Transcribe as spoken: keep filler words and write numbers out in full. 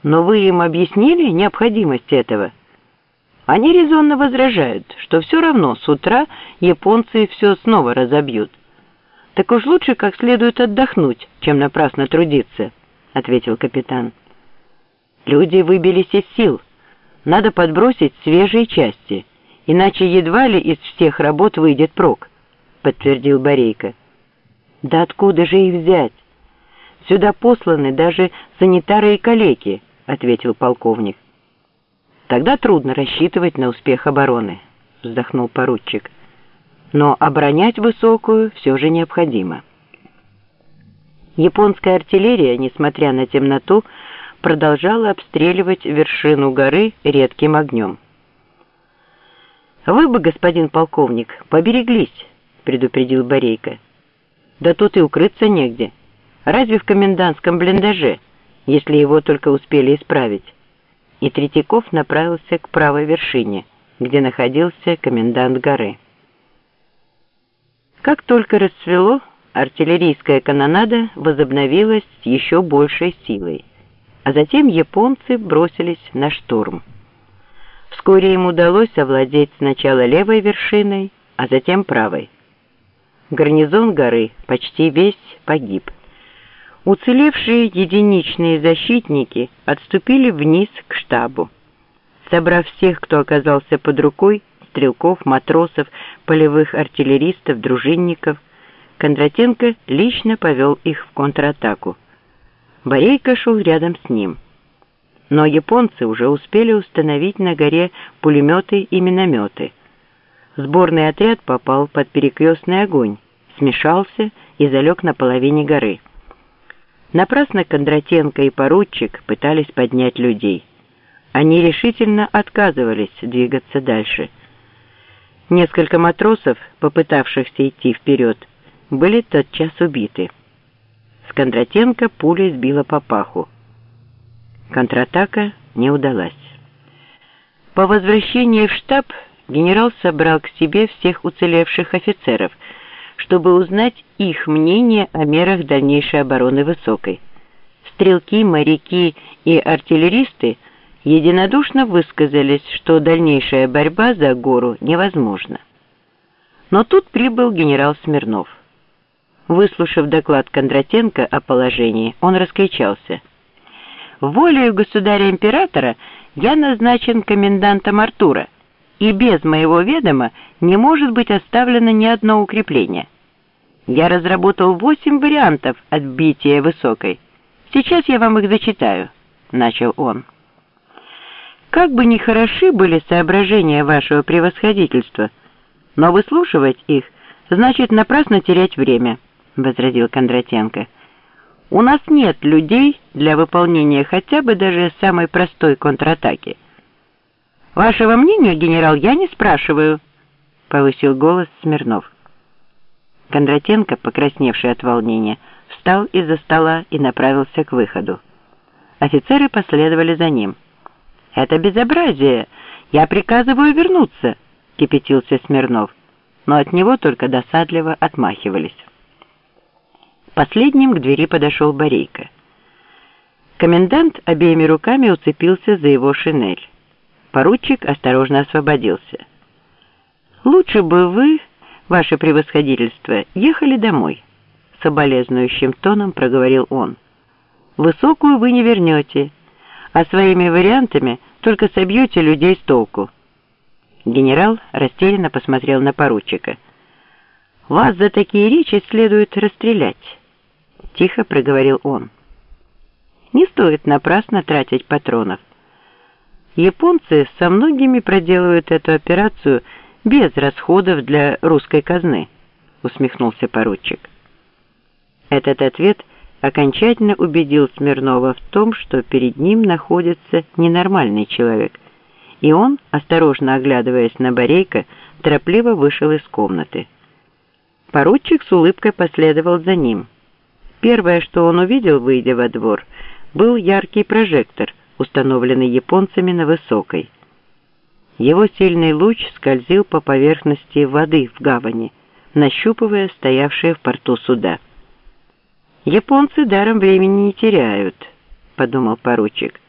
Но вы им объяснили необходимость этого? Они резонно возражают, что все равно с утра японцы все снова разобьют. Так уж лучше как следует отдохнуть, чем напрасно трудиться, ответил капитан. Люди выбились из сил. Надо подбросить свежие части, иначе едва ли из всех работ выйдет прок, подтвердил Борейко. Да откуда же их взять? Сюда посланы даже санитары и калеки, ответил полковник. Тогда трудно рассчитывать на успех обороны, вздохнул поручик. Но оборонять Высокую все же необходимо. Японская артиллерия, несмотря на темноту, продолжала обстреливать вершину горы редким огнем. «Вы бы, господин полковник, побереглись», — предупредил Борейко. «Да тут и укрыться негде. Разве в комендантском блиндаже, если его только успели исправить?» И Третьяков направился к правой вершине, где находился комендант горы. Как только расцвело, артиллерийская канонада возобновилась с еще большей силой, а затем японцы бросились на штурм. Вскоре им удалось овладеть сначала левой вершиной, а затем правой. Гарнизон горы почти весь погиб. Уцелевшие единичные защитники отступили вниз к штабу. Собрав всех, кто оказался под рукой, стрелков, матросов, полевых артиллеристов, дружинников, Кондратенко лично повел их в контратаку. Борейко шел рядом с ним. Но японцы уже успели установить на горе пулеметы и минометы. Сборный отряд попал под перекрестный огонь, смешался и залег на половине горы. Напрасно Кондратенко и поручик пытались поднять людей. Они решительно отказывались двигаться дальше. Несколько матросов, попытавшихся идти вперед, были тотчас убиты. С Кондратенко пуля сбила по паху. Контратака не удалась. По возвращении в штаб генерал собрал к себе всех уцелевших офицеров, чтобы узнать их мнение о мерах дальнейшей обороны Высокой. Стрелки, моряки и артиллеристы единодушно высказались, что дальнейшая борьба за гору невозможна. Но тут прибыл генерал Смирнов. Выслушав доклад Кондратенко о положении, он раскричался: «Волею государя-императора я назначен комендантом Артура, и без моего ведома не может быть оставлено ни одно укрепление. Я разработал восемь вариантов отбития Высокой. Сейчас я вам их зачитаю», — начал он. «Как бы ни хороши были соображения вашего превосходительства, но выслушивать их значит напрасно терять время», — возразил Кондратенко. «У нас нет людей для выполнения хотя бы даже самой простой контратаки». «Вашего мнения, генерал, я не спрашиваю», — повысил голос Смирнов. Кондратенко, покрасневший от волнения, встал из-за стола и направился к выходу. Офицеры последовали за ним. «Это безобразие! Я приказываю вернуться!» — кипятился Смирнов, но от него только досадливо отмахивались. Последним к двери подошел Борейко. Комендант обеими руками уцепился за его шинель. Поручик осторожно освободился. «Лучше бы вы, ваше превосходительство, ехали домой», — соболезнующим тоном проговорил он. «Высокую вы не вернете, а своими вариантами только собьете людей с толку». Генерал растерянно посмотрел на поручика. «Вас за такие речи следует расстрелять», — тихо проговорил он. «Не стоит напрасно тратить патронов. Японцы со многими проделывают эту операцию без расходов для русской казны», — усмехнулся поручик. Этот ответ окончательно убедил Смирнова в том, что перед ним находится ненормальный человек, и он, осторожно оглядываясь на Борейко, торопливо вышел из комнаты. Поручик с улыбкой последовал за ним. Первое, что он увидел, выйдя во двор, был яркий прожектор, установленный японцами на Высокой. Его сильный луч скользил по поверхности воды в гавани, нащупывая стоявшие в порту суда. «Японцы даром времени не теряют», — подумал поручик.